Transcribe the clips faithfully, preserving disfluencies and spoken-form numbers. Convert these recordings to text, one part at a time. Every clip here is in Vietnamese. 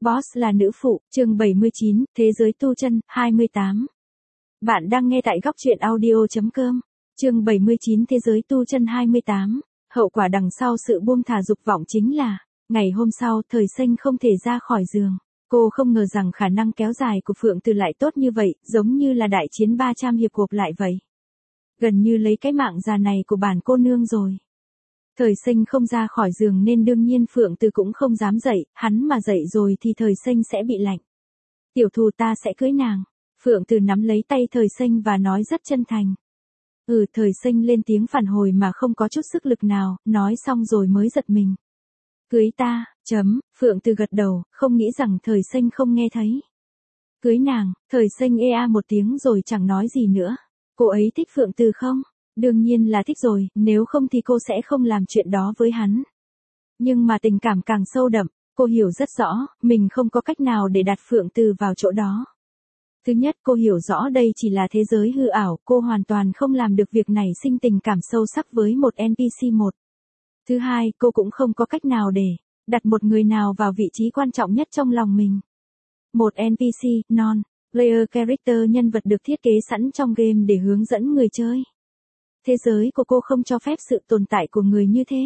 Boss là nữ phụ, chương bảy mươi chín, Thế giới tu chân, hai mươi tám. Bạn đang nghe tại góc truyện audio.com. Chương bảy mươi chín Thế giới tu chân hai mươi tám. Hậu quả đằng sau sự buông thả dục vọng chính là, ngày hôm sau, Thời Xanh không thể ra khỏi giường. Cô không ngờ rằng khả năng kéo dài của Phượng Từ lại tốt như vậy, giống như là đại chiến ba trăm hiệp gộp lại vậy. Gần như lấy cái mạng già này của bản cô nương rồi. Thời Xanh không ra khỏi giường nên đương nhiên Phượng Từ cũng không dám dậy, hắn mà dậy rồi thì Thời Xanh sẽ bị lạnh. Tiểu thù ta sẽ cưới nàng. Phượng Từ nắm lấy tay Thời Xanh và nói rất chân thành. Ừ, Thời Xanh lên tiếng phản hồi mà không có chút sức lực nào, nói xong rồi mới giật mình. Cưới ta, chấm, Phượng Từ gật đầu, không nghĩ rằng Thời Xanh không nghe thấy. Cưới nàng, Thời Xanh ê a một tiếng rồi chẳng nói gì nữa. Cô ấy thích Phượng Từ không? Đương nhiên là thích rồi, nếu không thì cô sẽ không làm chuyện đó với hắn. Nhưng mà tình cảm càng sâu đậm, cô hiểu rất rõ, mình không có cách nào để đặt Phượng Từ vào chỗ đó. Thứ nhất, cô hiểu rõ đây chỉ là thế giới hư ảo, cô hoàn toàn không làm được việc này sinh tình cảm sâu sắc với một en pê xê một. Thứ hai, cô cũng không có cách nào để đặt một người nào vào vị trí quan trọng nhất trong lòng mình. Một en pê xê, non-player character, nhân vật được thiết kế sẵn trong game để hướng dẫn người chơi. Thế giới của cô không cho phép sự tồn tại của người như thế.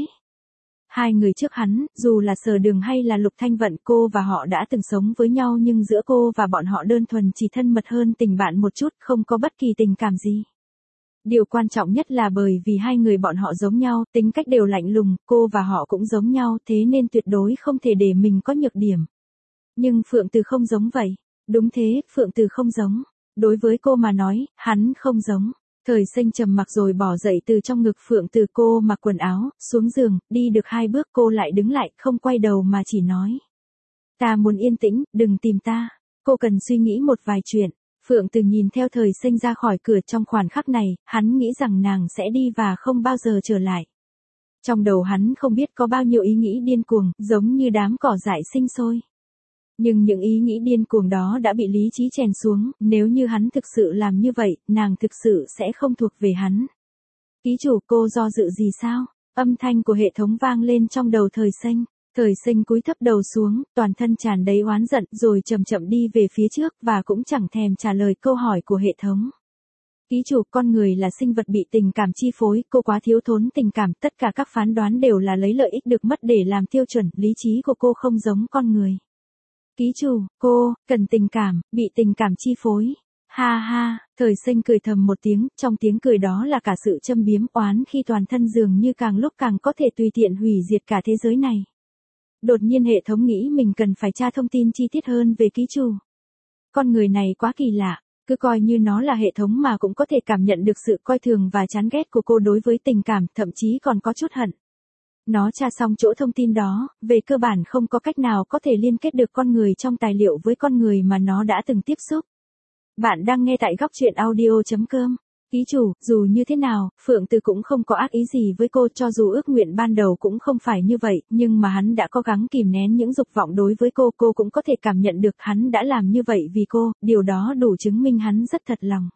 Hai người trước hắn, dù là Sở Đường hay là Lục Thanh Vận, cô và họ đã từng sống với nhau nhưng giữa cô và bọn họ đơn thuần chỉ thân mật hơn tình bạn một chút, không có bất kỳ tình cảm gì. Điều quan trọng nhất là bởi vì hai người bọn họ giống nhau, tính cách đều lạnh lùng, cô và họ cũng giống nhau, thế nên tuyệt đối không thể để mình có nhược điểm. Nhưng Phượng Từ không giống vậy. Đúng thế, Phượng Từ không giống. Đối với cô mà nói, hắn không giống. Thời Xanh trầm mặc rồi bỏ dậy từ trong ngực Phượng Từ, cô mặc quần áo, xuống giường, đi được hai bước cô lại đứng lại, không quay đầu mà chỉ nói. Ta muốn yên tĩnh, đừng tìm ta. Cô cần suy nghĩ một vài chuyện. Phượng Từ nhìn theo Thời Xanh ra khỏi cửa, trong khoảnh khắc này, hắn nghĩ rằng nàng sẽ đi và không bao giờ trở lại. Trong đầu hắn không biết có bao nhiêu ý nghĩ điên cuồng, giống như đám cỏ dại sinh sôi. Nhưng những ý nghĩ điên cuồng đó đã bị lý trí chèn xuống, nếu như hắn thực sự làm như vậy, nàng thực sự sẽ không thuộc về hắn. Ký chủ, cô do dự gì sao? Âm thanh của hệ thống vang lên trong đầu Thời Xanh. Thời Xanh cúi thấp đầu xuống, toàn thân tràn đầy oán giận, rồi chậm chậm đi về phía trước và cũng chẳng thèm trả lời câu hỏi của hệ thống. Ký chủ, con người là sinh vật bị tình cảm chi phối, cô quá thiếu thốn tình cảm, tất cả các phán đoán đều là lấy lợi ích được mất để làm tiêu chuẩn, lý trí của cô không giống con người. Ký chủ, cô, cần tình cảm, bị tình cảm chi phối. Ha ha, Thời Xanh cười thầm một tiếng, trong tiếng cười đó là cả sự châm biếm oán khi toàn thân dường như càng lúc càng có thể tùy tiện hủy diệt cả thế giới này. Đột nhiên hệ thống nghĩ mình cần phải tra thông tin chi tiết hơn về ký chủ. Con người này quá kỳ lạ, cứ coi như nó là hệ thống mà cũng có thể cảm nhận được sự coi thường và chán ghét của cô đối với tình cảm, thậm chí còn có chút hận. Nó tra xong chỗ thông tin đó, về cơ bản không có cách nào có thể liên kết được con người trong tài liệu với con người mà nó đã từng tiếp xúc. Bạn đang nghe tại góc truyện audio.com. Ký chủ, dù như thế nào, Phượng Từ cũng không có ác ý gì với cô, cho dù ước nguyện ban đầu cũng không phải như vậy, nhưng mà hắn đã cố gắng kìm nén những dục vọng đối với cô, cô cũng có thể cảm nhận được hắn đã làm như vậy vì cô, điều đó đủ chứng minh hắn rất thật lòng.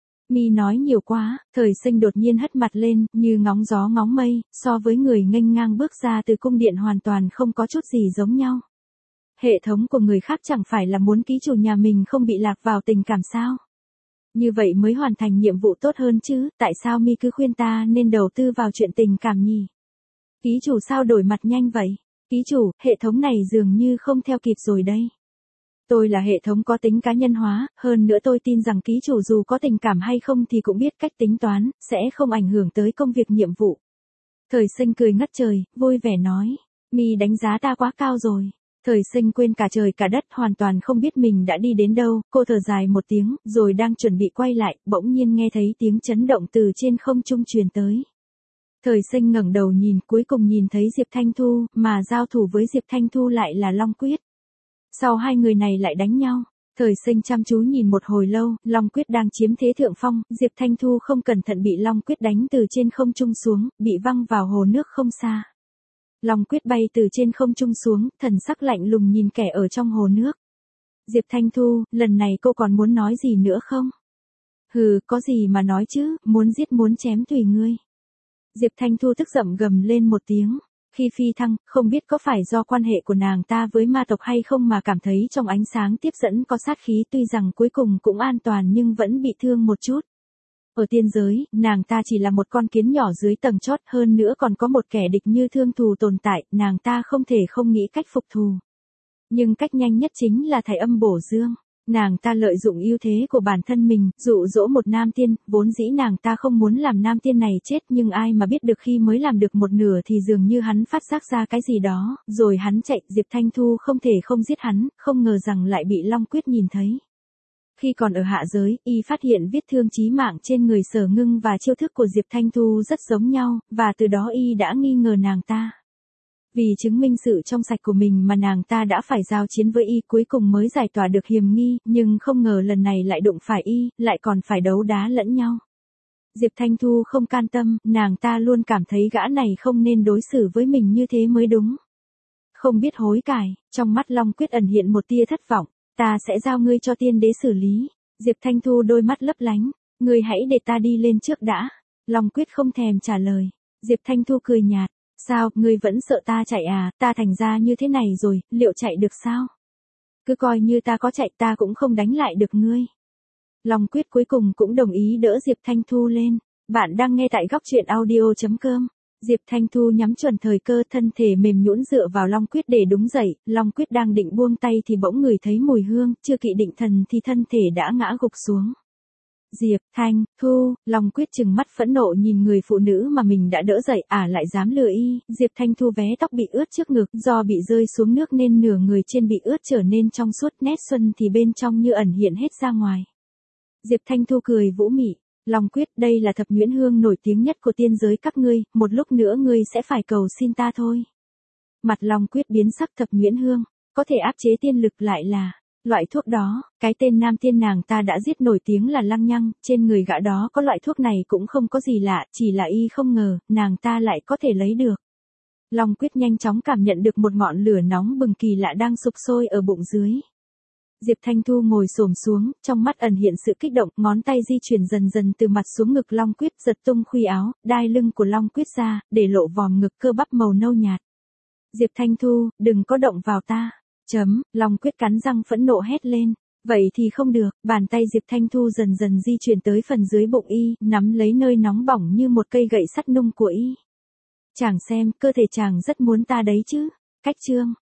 Mi nói nhiều quá, Thời Xanh đột nhiên hất mặt lên, như ngóng gió ngóng mây, so với người nghênh ngang bước ra từ cung điện hoàn toàn không có chút gì giống nhau. Hệ thống của người khác chẳng phải là muốn ký chủ nhà mình không bị lạc vào tình cảm sao? Như vậy mới hoàn thành nhiệm vụ tốt hơn chứ, tại sao Mi cứ khuyên ta nên đầu tư vào chuyện tình cảm nhỉ? Ký chủ sao đổi mặt nhanh vậy? Ký chủ, hệ thống này dường như không theo kịp rồi đây. Tôi là hệ thống có tính cá nhân hóa, hơn nữa tôi tin rằng ký chủ dù có tình cảm hay không thì cũng biết cách tính toán, sẽ không ảnh hưởng tới công việc nhiệm vụ. Thời Xanh cười ngất trời, vui vẻ nói. Mi đánh giá ta quá cao rồi. Thời Xanh quên cả trời cả đất, hoàn toàn không biết mình đã đi đến đâu, cô thở dài một tiếng, rồi đang chuẩn bị quay lại, bỗng nhiên nghe thấy tiếng chấn động từ trên không trung truyền tới. Thời Xanh ngẩng đầu nhìn, cuối cùng nhìn thấy Diệp Thanh Thu, mà giao thủ với Diệp Thanh Thu lại là Long Quyết. Sau hai người này lại đánh nhau, Thời Xanh chăm chú nhìn một hồi lâu, Long Quyết đang chiếm thế thượng phong, Diệp Thanh Thu không cẩn thận bị Long Quyết đánh từ trên không trung xuống, bị văng vào hồ nước không xa. Long Quyết bay từ trên không trung xuống, thần sắc lạnh lùng nhìn kẻ ở trong hồ nước. Diệp Thanh Thu, lần này cô còn muốn nói gì nữa không? Hừ, có gì mà nói chứ, muốn giết muốn chém tùy ngươi. Diệp Thanh Thu tức giận gầm lên một tiếng. Khi phi thăng, không biết có phải do quan hệ của nàng ta với ma tộc hay không mà cảm thấy trong ánh sáng tiếp dẫn có sát khí, tuy rằng cuối cùng cũng an toàn nhưng vẫn bị thương một chút. Ở tiên giới, nàng ta chỉ là một con kiến nhỏ dưới tầng chót, hơn nữa còn có một kẻ địch như thương thù tồn tại, nàng ta không thể không nghĩ cách phục thù. Nhưng cách nhanh nhất chính là thải âm bổ dương. Nàng ta lợi dụng ưu thế của bản thân mình, dụ dỗ một nam tiên, vốn dĩ nàng ta không muốn làm nam tiên này chết, nhưng ai mà biết được khi mới làm được một nửa thì dường như hắn phát giác ra cái gì đó, rồi hắn chạy. Diệp Thanh Thu không thể không giết hắn, không ngờ rằng lại bị Long Quyết nhìn thấy. Khi còn ở hạ giới, y phát hiện vết thương chí mạng trên người Sở Ngưng và chiêu thức của Diệp Thanh Thu rất giống nhau, và từ đó y đã nghi ngờ nàng ta. Vì chứng minh sự trong sạch của mình mà nàng ta đã phải giao chiến với y, cuối cùng mới giải tỏa được hiềm nghi, nhưng không ngờ lần này lại đụng phải y, lại còn phải đấu đá lẫn nhau. Diệp Thanh Thu không can tâm, nàng ta luôn cảm thấy gã này không nên đối xử với mình như thế mới đúng. Không biết hối cải, trong mắt Long Quyết ẩn hiện một tia thất vọng, ta sẽ giao ngươi cho tiên đế xử lý. Diệp Thanh Thu đôi mắt lấp lánh, ngươi hãy để ta đi lên trước đã. Long Quyết không thèm trả lời. Diệp Thanh Thu cười nhạt. Sao, ngươi vẫn sợ ta chạy à, ta thành ra như thế này rồi, liệu chạy được sao? Cứ coi như ta có chạy ta cũng không đánh lại được ngươi. Long Quyết cuối cùng cũng đồng ý đỡ Diệp Thanh Thu lên. Bạn đang nghe tại góc truyện audio chấm com. Diệp Thanh Thu nhắm chuẩn thời cơ, thân thể mềm nhũn dựa vào Long Quyết để đứng dậy. Long Quyết đang định buông tay thì bỗng ngửi thấy mùi hương, chưa kịp định thần thì thân thể đã ngã gục xuống. Diệp Thanh Thu, Long Quyết trừng mắt phẫn nộ nhìn người phụ nữ mà mình đã đỡ dậy, à lại dám lừa y. Diệp Thanh Thu vé tóc bị ướt trước ngực, do bị rơi xuống nước nên nửa người trên bị ướt trở nên trong suốt, nét xuân thì bên trong như ẩn hiện hết ra ngoài. Diệp Thanh Thu cười vũ mị. Long Quyết, đây là thập nhuyễn hương nổi tiếng nhất của tiên giới các ngươi, một lúc nữa ngươi sẽ phải cầu xin ta thôi. Mặt Long Quyết biến sắc. Thập nhuyễn hương, có thể áp chế tiên lực lại là loại thuốc đó. Cái tên nam tiên nàng ta đã giết nổi tiếng là Lăng Nhăng, trên người gã đó có loại thuốc này cũng không có gì lạ, chỉ là y không ngờ, nàng ta lại có thể lấy được. Long Quyết nhanh chóng cảm nhận được một ngọn lửa nóng bừng kỳ lạ đang sục sôi ở bụng dưới. Diệp Thanh Thu ngồi xổm xuống, trong mắt ẩn hiện sự kích động, ngón tay di chuyển dần dần từ mặt xuống ngực Long Quyết, giật tung khuy áo, đai lưng của Long Quyết ra, để lộ vòm ngực cơ bắp màu nâu nhạt. Diệp Thanh Thu, đừng có động vào ta. Chấm, Long Quyết cắn răng phẫn nộ hét lên. Vậy thì không được, bàn tay Diệp Thanh Thu dần dần di chuyển tới phần dưới bụng y, nắm lấy nơi nóng bỏng như một cây gậy sắt nung của y. Chàng xem, cơ thể chàng rất muốn ta đấy chứ. Cách chương.